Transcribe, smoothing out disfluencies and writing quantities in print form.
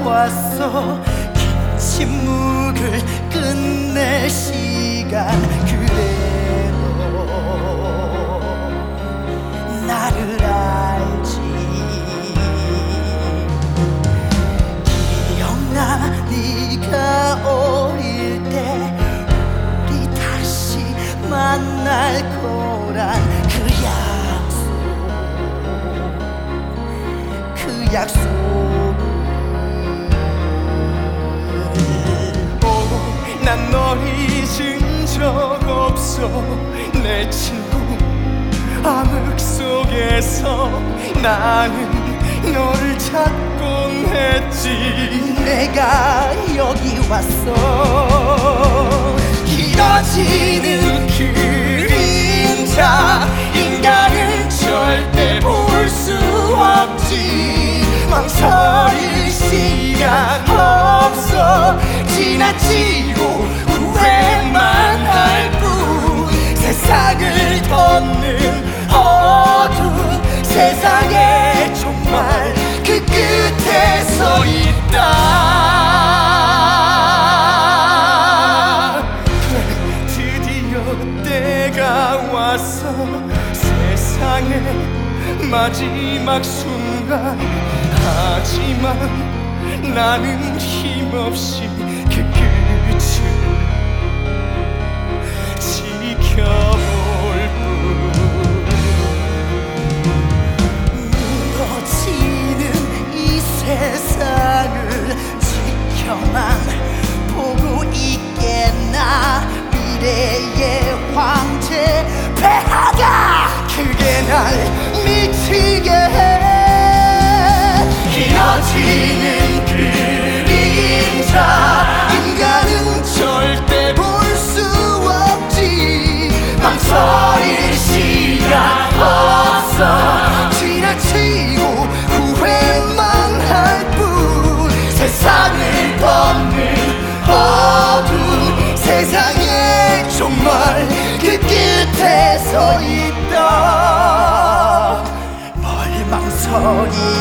왔어. 긴 침묵을 끝낼 시간. 그래도 나를 알지. 기억나 네가 어릴 때 우리 다시 만날 거란 그 약속을. 난 널 잊은 적 없어 내 친구. 암흑 속에서 나는 너를 찾곤 했지. 내가 여기 왔어. 길어지는 그림자. 인간은 절대 볼 수 없지. 망설일 시간 없어. 지나치고 후회만 할 뿐. 세상을 덮는 어둠. 세상에 정말 그 끝에 서 있다. 드디어 때가 왔어. 세상의 마지막 순간. 하지만 나는 힘없이 그 끝을 지켜볼 뿐. 무너지는 이 세상을 지켜만 보고 있겠나. 미래의 황제 폐하가 그게 날 미치게 해. 길어지는 그림자. 인간은 절대 볼 수 없지. 망설일 시간 없어. 지나치고 후회만 할 뿐. 세상을 덮는 어둠. 세상에 정말 그 끝에 서 있다. 뭘 망설이